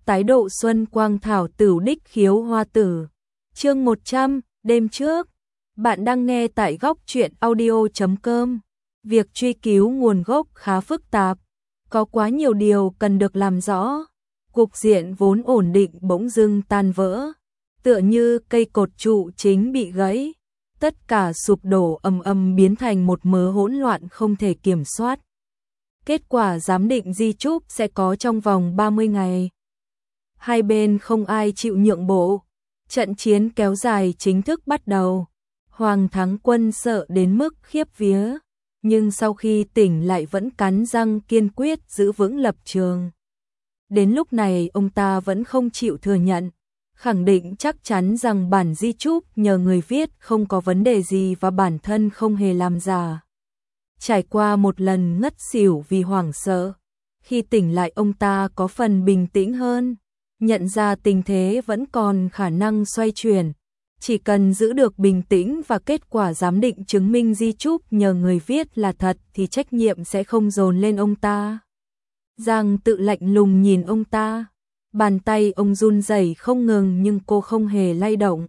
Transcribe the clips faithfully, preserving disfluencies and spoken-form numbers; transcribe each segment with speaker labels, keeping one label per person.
Speaker 1: tái độ xuân quang thảo tử đích khiếu hoa tử. Chương một trăm, đêm trước. Bạn đang nghe tại góc truyện audio chấm com. Việc truy cứu nguồn gốc khá phức tạp, có quá nhiều điều cần được làm rõ. Cục diện vốn ổn định bỗng dưng tan vỡ, tựa như cây cột trụ chính bị gãy, tất cả sụp đổ ầm ầm biến thành một mớ hỗn loạn không thể kiểm soát. Kết quả giám định di chúc sẽ có trong vòng ba mươi ngày. Hai bên không ai chịu nhượng bộ, trận chiến kéo dài chính thức bắt đầu. Hoàng Thắng Quân sợ đến mức khiếp vía, nhưng sau khi tỉnh lại vẫn cắn răng kiên quyết giữ vững lập trường. Đến lúc này ông ta vẫn không chịu thừa nhận, khẳng định chắc chắn rằng bản di chúc nhờ người viết không có vấn đề gì và bản thân không hề làm giả. Trải qua một lần ngất xỉu vì hoảng sợ, khi tỉnh lại ông ta có phần bình tĩnh hơn, nhận ra tình thế vẫn còn khả năng xoay chuyển. Chỉ cần giữ được bình tĩnh và kết quả giám định chứng minh di chúc nhờ người viết là thật thì trách nhiệm sẽ không dồn lên ông ta. Giang tự lạnh lùng nhìn ông ta, bàn tay ông run rẩy không ngừng nhưng cô không hề lay động.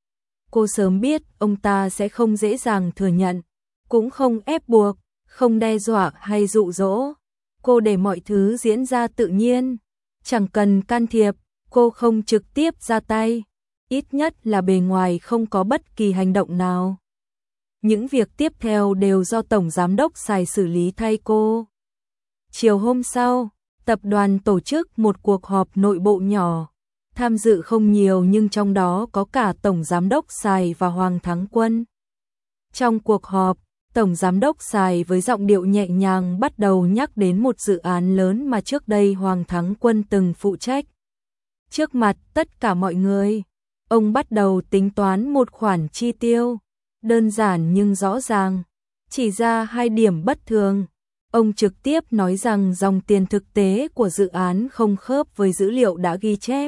Speaker 1: Cô sớm biết ông ta sẽ không dễ dàng thừa nhận, cũng không ép buộc, không đe dọa hay dụ dỗ. Cô để mọi thứ diễn ra tự nhiên, chẳng cần can thiệp, cô không trực tiếp ra tay. Ít nhất là bề ngoài không có bất kỳ hành động nào. Những việc tiếp theo đều do Tổng Giám đốc Sài xử lý thay cô. Chiều hôm sau, tập đoàn tổ chức một cuộc họp nội bộ nhỏ. Tham dự không nhiều nhưng trong đó có cả Tổng Giám đốc Sài và Hoàng Thắng Quân. Trong cuộc họp, Tổng Giám đốc Sài với giọng điệu nhẹ nhàng bắt đầu nhắc đến một dự án lớn mà trước đây Hoàng Thắng Quân từng phụ trách. Trước mặt tất cả mọi người, ông bắt đầu tính toán một khoản chi tiêu, đơn giản nhưng rõ ràng, chỉ ra hai điểm bất thường. Ông trực tiếp nói rằng dòng tiền thực tế của dự án không khớp với dữ liệu đã ghi chép.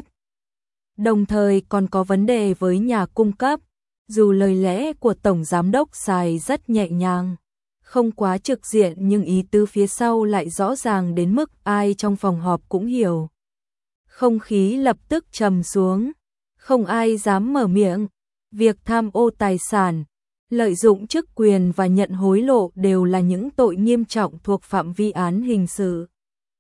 Speaker 1: Đồng thời còn có vấn đề với nhà cung cấp, dù lời lẽ của Tổng Giám đốc Sài rất nhẹ nhàng, không quá trực diện nhưng ý tứ phía sau lại rõ ràng đến mức ai trong phòng họp cũng hiểu. Không khí lập tức trầm xuống. Không ai dám mở miệng. Việc tham ô tài sản, lợi dụng chức quyền và nhận hối lộ đều là những tội nghiêm trọng thuộc phạm vi án hình sự.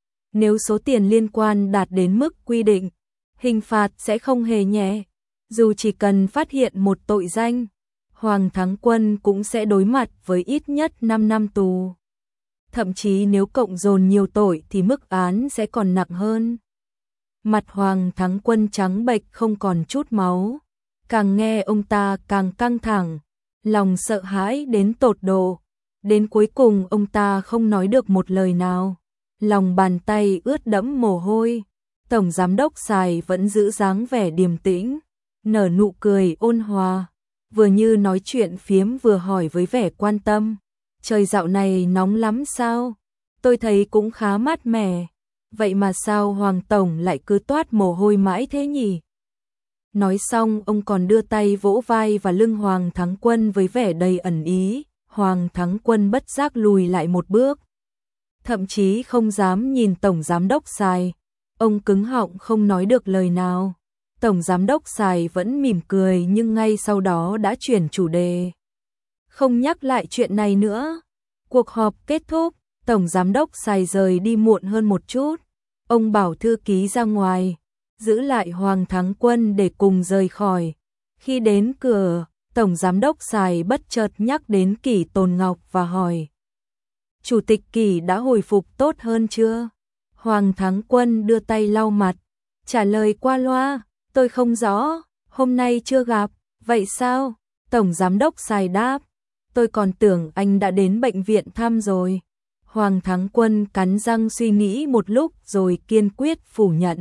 Speaker 1: Nếu số tiền liên quan đạt đến mức quy định, hình phạt sẽ không hề nhẹ. Dù chỉ cần phát hiện một tội danh, Hoàng Thắng Quân cũng sẽ đối mặt với ít nhất năm năm tù. Thậm chí nếu cộng dồn nhiều tội thì mức án sẽ còn nặng hơn. Mặt Hoàng Thắng Quân trắng bệch không còn chút máu, càng nghe ông ta càng căng thẳng, lòng sợ hãi đến tột độ. Đến cuối cùng ông ta không nói được một lời nào, lòng bàn tay ướt đẫm mồ hôi. Tổng Giám đốc Sài vẫn giữ dáng vẻ điềm tĩnh, nở nụ cười ôn hòa, vừa như nói chuyện phiếm vừa hỏi với vẻ quan tâm. Trời dạo này nóng lắm sao? Tôi thấy cũng khá mát mẻ. Vậy mà sao Hoàng Tổng lại cứ toát mồ hôi mãi thế nhỉ? Nói xong ông còn đưa tay vỗ vai và lưng Hoàng Thắng Quân với vẻ đầy ẩn ý. Hoàng Thắng Quân bất giác lùi lại một bước, thậm chí không dám nhìn Tổng Giám đốc Sài. Ông cứng họng không nói được lời nào. Tổng Giám đốc Sài vẫn mỉm cười nhưng ngay sau đó đã chuyển chủ đề. Không nhắc lại chuyện này nữa. Cuộc họp kết thúc, Tổng Giám đốc Sài rời đi muộn hơn một chút. Ông bảo thư ký ra ngoài, giữ lại Hoàng Thắng Quân để cùng rời khỏi. Khi đến cửa, Tổng Giám đốc Sài bất chợt nhắc đến Kỷ Tồn Ngọc và hỏi: Chủ tịch Kỷ đã hồi phục tốt hơn chưa? Hoàng Thắng Quân đưa tay lau mặt, trả lời qua loa: Tôi không rõ, hôm nay chưa gặp. Vậy sao? Tổng Giám đốc Sài đáp: Tôi còn tưởng anh đã đến bệnh viện thăm rồi. Hoàng Thắng Quân cắn răng suy nghĩ một lúc rồi kiên quyết phủ nhận.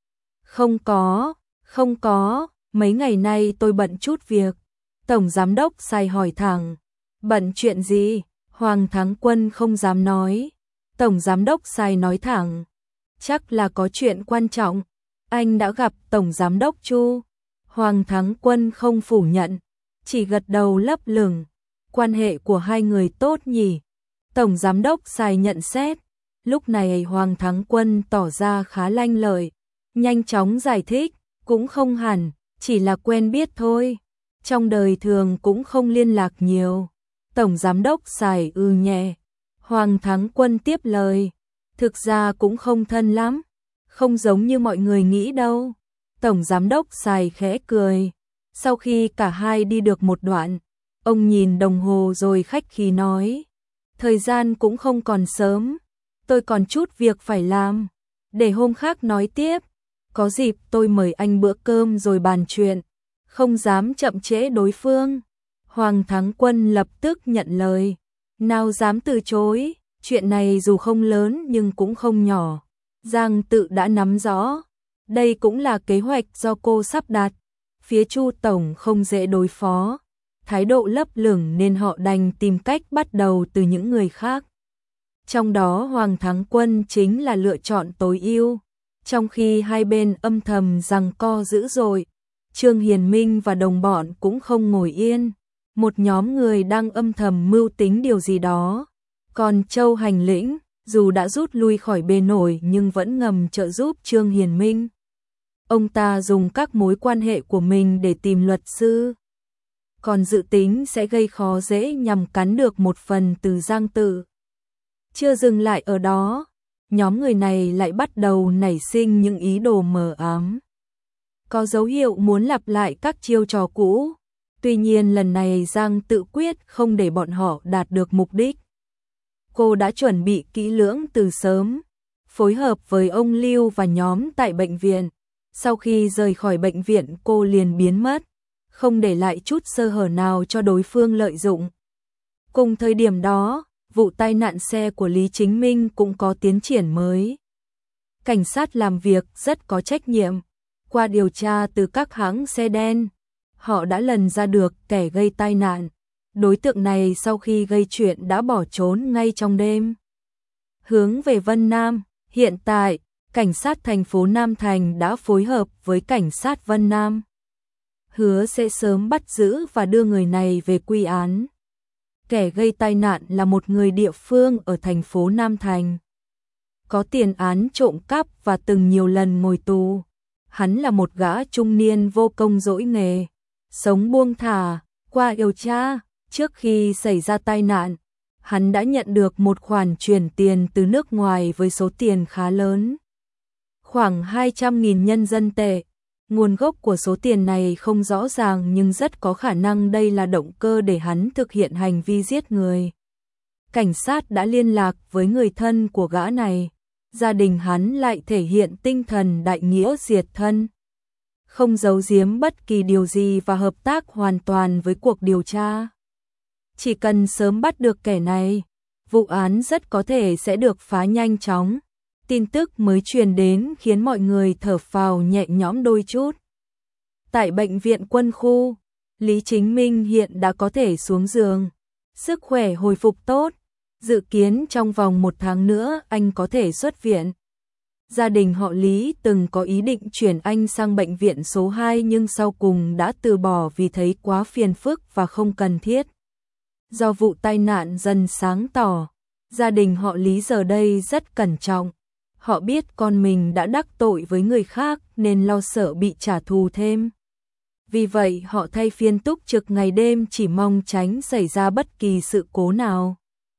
Speaker 1: Không có, không có, mấy ngày nay tôi bận chút việc. Tổng Giám đốc Sài hỏi thẳng. Bận chuyện gì? Hoàng Thắng Quân không dám nói. Tổng Giám đốc Sài nói thẳng. Chắc là có chuyện quan trọng. Anh đã gặp Tổng Giám đốc Chu. Hoàng Thắng Quân không phủ nhận, chỉ gật đầu lấp lửng. Quan hệ của hai người tốt nhỉ? Tổng Giám đốc Sài nhận xét. Lúc này Hoàng Thắng Quân tỏ ra khá lanh lợi. nhanh chóng giải thích, cũng không hẳn, chỉ là quen biết thôi. Trong đời thường cũng không liên lạc nhiều. Tổng giám đốc xài ư nhẹ. Hoàng Thắng Quân tiếp lời, thực ra cũng không thân lắm, không giống như mọi người nghĩ đâu. Tổng giám đốc xài khẽ cười. Sau khi cả hai đi được một đoạn, ông nhìn đồng hồ rồi khách khí nói, thời gian cũng không còn sớm, tôi còn chút việc phải làm, để hôm khác nói tiếp, có dịp tôi mời anh bữa cơm rồi bàn chuyện, không dám chậm trễ đối phương. Hoàng Thắng Quân lập tức nhận lời, nào dám từ chối, chuyện này dù không lớn nhưng cũng không nhỏ. Giang Tự đã nắm rõ, đây cũng là kế hoạch do cô sắp đặt, phía Chu tổng không dễ đối phó, thái độ lấp lửng nên họ đành tìm cách bắt đầu từ những người khác. Trong đó Hoàng Thắng Quân chính là lựa chọn tối ưu, trong khi hai bên âm thầm giằng co dữ dội, Trương Hiền Minh và đồng bọn cũng không ngồi yên, một nhóm người đang âm thầm mưu tính điều gì đó. Còn Châu Hành Lĩnh, dù đã rút lui khỏi bề nổi nhưng vẫn ngầm trợ giúp Trương Hiền Minh. Ông ta dùng các mối quan hệ của mình để tìm luật sư, còn dự tính sẽ gây khó dễ nhằm cắn được một phần từ Giang Tự. Chưa dừng lại ở đó, nhóm người này lại bắt đầu nảy sinh những ý đồ mờ ám. Có dấu hiệu muốn lặp lại các chiêu trò cũ, tuy nhiên lần này Giang Tự quyết không để bọn họ đạt được mục đích. Cô đã chuẩn bị kỹ lưỡng từ sớm, phối hợp với ông Lưu và nhóm tại bệnh viện. Sau khi rời khỏi bệnh viện cô liền biến mất, không để lại chút sơ hở nào cho đối phương lợi dụng. Cùng thời điểm đó, vụ tai nạn xe của Lý Chính Minh cũng có tiến triển mới. Cảnh sát làm việc rất có trách nhiệm. Qua điều tra từ các hãng xe đen, họ đã lần ra được kẻ gây tai nạn. Đối tượng này sau khi gây chuyện đã bỏ trốn ngay trong đêm. Hướng về Vân Nam, hiện tại, cảnh sát thành phố Nam Thành đã phối hợp với cảnh sát Vân Nam, hứa sẽ sớm bắt giữ và đưa người này về quy án. Kẻ gây tai nạn là một người địa phương ở thành phố Nam Thành, có tiền án trộm cắp và từng nhiều lần ngồi tù. Hắn là một gã trung niên vô công dỗi nghề, sống buông thả. Qua điều tra, trước khi xảy ra tai nạn, hắn đã nhận được một khoản chuyển tiền từ nước ngoài với số tiền khá lớn, khoảng hai trăm nghìn nhân dân tệ. Nguồn gốc của số tiền này không rõ ràng nhưng rất có khả năng đây là động cơ để hắn thực hiện hành vi giết người. Cảnh sát đã liên lạc với người thân của gã này, gia đình hắn lại thể hiện tinh thần đại nghĩa diệt thân, không giấu giếm bất kỳ điều gì và hợp tác hoàn toàn với cuộc điều tra. Chỉ cần sớm bắt được kẻ này, vụ án rất có thể sẽ được phá nhanh chóng. Tin tức mới truyền đến khiến mọi người thở phào nhẹ nhõm đôi chút. Tại bệnh viện quân khu, Lý Chính Minh hiện đã có thể xuống giường, sức khỏe hồi phục tốt, dự kiến trong vòng một tháng nữa anh có thể xuất viện. Gia đình họ Lý từng có ý định chuyển anh sang bệnh viện số hai nhưng sau cùng đã từ bỏ vì thấy quá phiền phức và không cần thiết. Do vụ tai nạn dần sáng tỏ, gia đình họ Lý giờ đây rất cẩn trọng. Họ biết con mình đã đắc tội với người khác nên lo sợ bị trả thù thêm. Vì vậy họ thay phiên túc trực ngày đêm chỉ mong tránh xảy ra bất kỳ sự cố nào.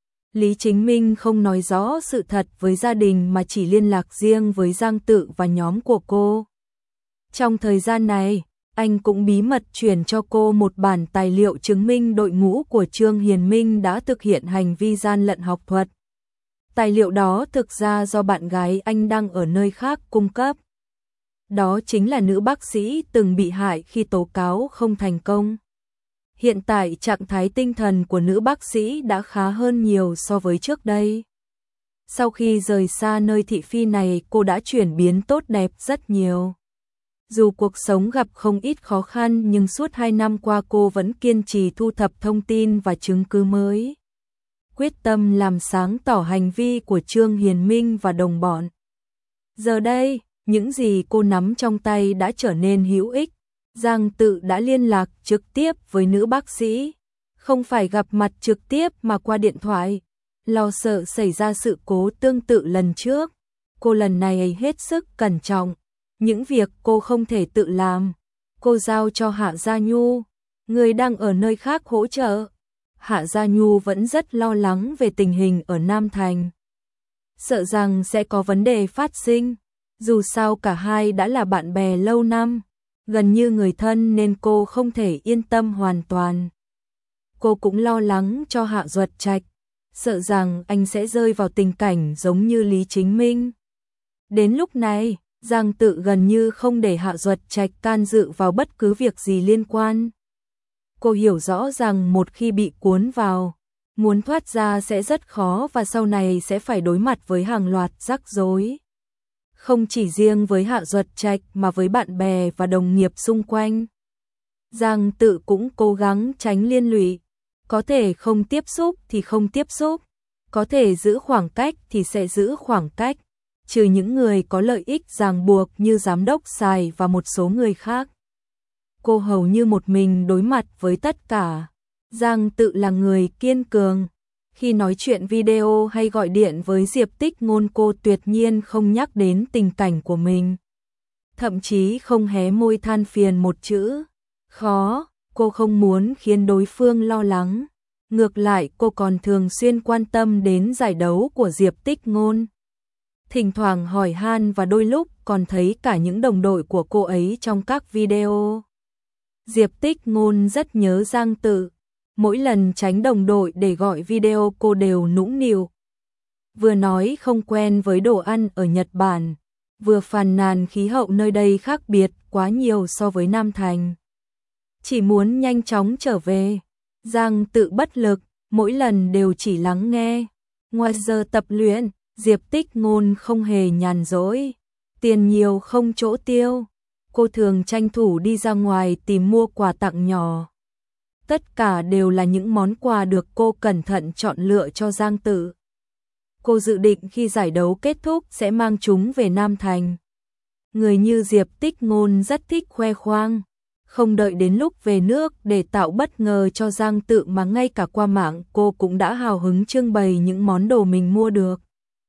Speaker 1: Lý Chính Minh không nói rõ sự thật với gia đình mà chỉ liên lạc riêng với Giang Tự và nhóm của cô. Trong thời gian này, anh cũng bí mật chuyển cho cô một bản tài liệu chứng minh đội ngũ của Trương Hiền Minh đã thực hiện hành vi gian lận học thuật. Tài liệu đó thực ra do bạn gái anh đang ở nơi khác cung cấp. Đó chính là nữ bác sĩ từng bị hại khi tố cáo không thành công. Hiện tại trạng thái tinh thần của nữ bác sĩ đã khá hơn nhiều so với trước đây. Sau khi rời xa nơi thị phi này, cô đã chuyển biến tốt đẹp rất nhiều. Dù cuộc sống gặp không ít khó khăn nhưng suốt hai năm qua cô vẫn kiên trì thu thập thông tin và chứng cứ mới, quyết tâm làm sáng tỏ hành vi của Trương Hiền Minh và đồng bọn. Giờ đây, những gì cô nắm trong tay đã trở nên hữu ích. Giang Tự đã liên lạc trực tiếp với nữ bác sĩ, không phải gặp mặt trực tiếp mà qua điện thoại. Lo sợ xảy ra sự cố tương tự lần trước, cô lần này hết sức cẩn trọng, Những việc cô không thể tự làm, cô giao cho Hạ Gia Nhu, người đang ở nơi khác hỗ trợ. Hạ Gia Nhu vẫn rất lo lắng về tình hình ở Nam Thành. Sợ rằng sẽ có vấn đề phát sinh, dù sao cả hai đã là bạn bè lâu năm, gần như người thân nên cô không thể yên tâm hoàn toàn. Cô cũng lo lắng cho Hạ Duật Trạch, sợ rằng anh sẽ rơi vào tình cảnh giống như Lý Chính Minh. Đến lúc này, Giang Tự gần như không để Hạ Duật Trạch can dự vào bất cứ việc gì liên quan. Cô hiểu rõ rằng một khi bị cuốn vào, muốn thoát ra sẽ rất khó và sau này sẽ phải đối mặt với hàng loạt rắc rối. Không chỉ riêng với Hạ Duật Trạch mà với bạn bè và đồng nghiệp xung quanh. Giang Tự cũng cố gắng tránh liên lụy, có thể không tiếp xúc thì không tiếp xúc, có thể giữ khoảng cách thì sẽ giữ khoảng cách, trừ những người có lợi ích ràng buộc như giám đốc Sài và một số người khác. Cô hầu như một mình đối mặt với tất cả. Giang Tự là người kiên cường. Khi nói chuyện video hay gọi điện với Diệp Tích Ngôn, cô tuyệt nhiên không nhắc đến tình cảnh của mình. Thậm chí không hé môi than phiền một chữ. Khó, cô không muốn khiến đối phương lo lắng. Ngược lại, cô còn thường xuyên quan tâm đến giải đấu của Diệp Tích Ngôn. Thỉnh thoảng hỏi han và đôi lúc còn thấy cả những đồng đội của cô ấy trong các video. Diệp Tích Ngôn rất nhớ Giang Tự. Mỗi lần tránh đồng đội để gọi video cô đều nũng nịu. Vừa nói không quen với đồ ăn ở Nhật Bản, vừa phàn nàn khí hậu nơi đây khác biệt quá nhiều so với Nam Thành. Chỉ muốn nhanh chóng trở về. Giang Tự bất lực, mỗi lần đều chỉ lắng nghe. Ngoài giờ tập luyện, Diệp Tích Ngôn không hề nhàn rỗi. Tiền nhiều không chỗ tiêu. Cô thường tranh thủ đi ra ngoài tìm mua quà tặng nhỏ. Tất cả đều là những món quà được cô cẩn thận chọn lựa cho Giang Tự. Cô dự định khi giải đấu kết thúc sẽ mang chúng về Nam Thành. Người như Diệp Tích Ngôn rất thích khoe khoang, không đợi đến lúc về nước để tạo bất ngờ cho Giang Tự mà ngay cả qua mạng cô cũng đã hào hứng trưng bày những món đồ mình mua được.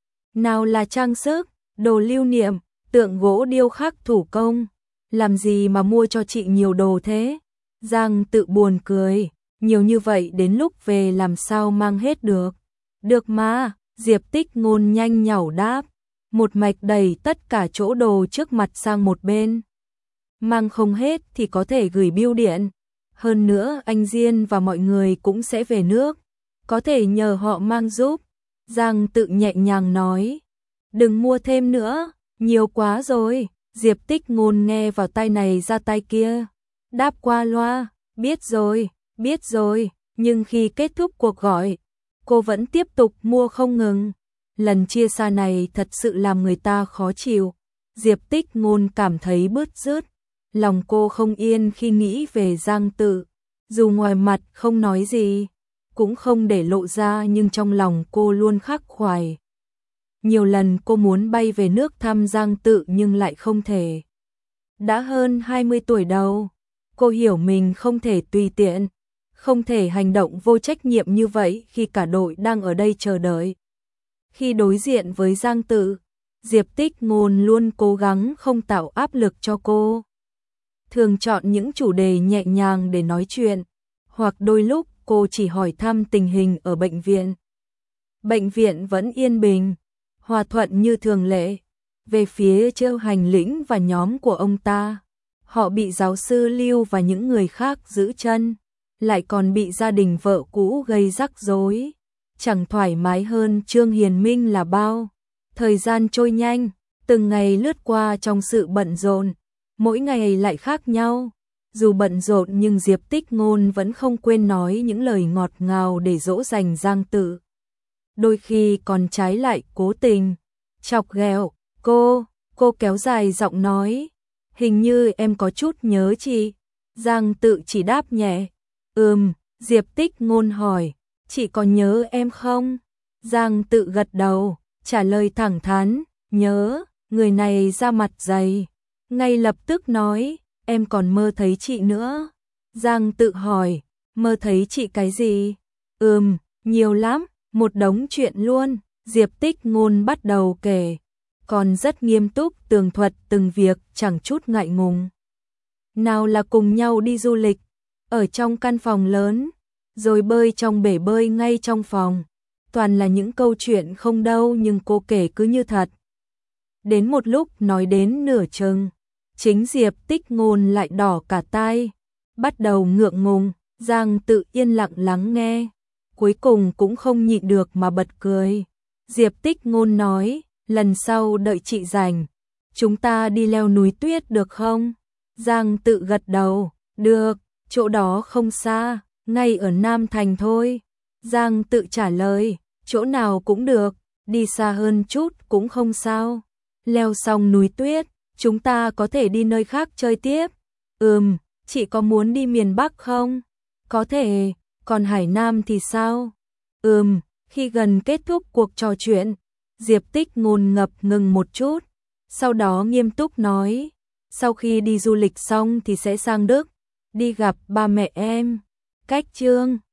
Speaker 1: Nào là trang sức, đồ lưu niệm, tượng gỗ điêu khắc thủ công, làm gì mà mua cho chị nhiều đồ thế? Giang Tự buồn cười, nhiều như vậy đến lúc về làm sao mang hết được. Được mà, Diệp Tích Ngôn nhanh nhảu đáp, một mạch đẩy tất cả chỗ đồ trước mặt sang một bên. Mang không hết thì có thể gửi bưu điện. Hơn nữa anh Diên và mọi người cũng sẽ về nước, có thể nhờ họ mang giúp. Giang Tự nhẹ nhàng nói, đừng mua thêm nữa, nhiều quá rồi. Diệp Tích Ngôn nghe vào tai này ra tai kia, đáp qua loa, biết rồi, biết rồi, nhưng khi kết thúc cuộc gọi, cô vẫn tiếp tục mua không ngừng. Lần chia xa này thật sự làm người ta khó chịu. Diệp Tích Ngôn cảm thấy bứt rứt, lòng cô không yên khi nghĩ về Giang Tự. Dù ngoài mặt không nói gì, cũng không để lộ ra nhưng trong lòng cô luôn khắc khoải. Nhiều lần cô muốn bay về nước thăm Giang Tự nhưng lại không thể. Đã hơn hai mươi tuổi đầu, cô hiểu mình không thể tùy tiện, không thể hành động vô trách nhiệm như vậy khi cả đội đang ở đây chờ đợi. Khi đối diện với Giang Tự, Diệp Tích Ngôn luôn cố gắng không tạo áp lực cho cô. Thường chọn những chủ đề nhẹ nhàng để nói chuyện, hoặc đôi lúc cô chỉ hỏi thăm tình hình ở bệnh viện. Bệnh viện vẫn yên bình, hòa thuận như thường lệ. Về phía Châu Hành Lĩnh và nhóm của ông ta, họ bị giáo sư Lưu và những người khác giữ chân, lại còn bị gia đình vợ cũ gây rắc rối. Chẳng thoải mái hơn Trương Hiền Minh là bao. Thời gian trôi nhanh, từng ngày lướt qua trong sự bận rộn, mỗi ngày lại khác nhau. Dù bận rộn nhưng Diệp Tích Ngôn vẫn không quên nói những lời ngọt ngào để dỗ dành Giang Tự. Đôi khi còn trái lại cố tình chọc ghẹo cô. Cô kéo dài giọng nói, hình như em có chút nhớ chị. Giang Tự chỉ đáp nhẹ, ừm. Diệp Tích Ngôn hỏi, chị có nhớ em không? Giang Tự gật đầu, trả lời thẳng thắn, nhớ. Người này ra mặt dày, ngay lập tức nói, em còn mơ thấy chị nữa. Giang Tự hỏi, mơ thấy chị cái gì? Ừm, nhiều lắm, một đống chuyện luôn. Diệp Tích Ngôn bắt đầu kể. còn rất nghiêm túc tường thuật từng việc, chẳng chút ngại ngùng. Nào là cùng nhau đi du lịch, ở trong căn phòng lớn, rồi bơi trong bể bơi ngay trong phòng. Toàn là những câu chuyện không đâu nhưng cô kể cứ như thật. Đến một lúc nói đến nửa chừng, chính Diệp Tích Ngôn lại đỏ cả tai, bắt đầu ngượng ngùng. Giang Tự yên lặng lắng nghe, cuối cùng cũng không nhịn được mà bật cười. Diệp Tích Ngôn nói, lần sau đợi chị rảnh, chúng ta đi leo núi tuyết được không? Giang Tự gật đầu, được, chỗ đó không xa, ngay ở Nam Thành thôi. Giang Tự trả lời, chỗ nào cũng được, đi xa hơn chút cũng không sao. Leo xong núi tuyết, chúng ta có thể đi nơi khác chơi tiếp. Ừm, chị có muốn đi miền Bắc không? Có thể, còn Hải Nam thì sao? Ừm, khi gần kết thúc cuộc trò chuyện, Diệp Tích Ngôn ngập ngừng một chút, sau đó nghiêm túc nói, sau khi đi du lịch xong thì sẽ sang Đức, đi gặp ba mẹ em. Cách chương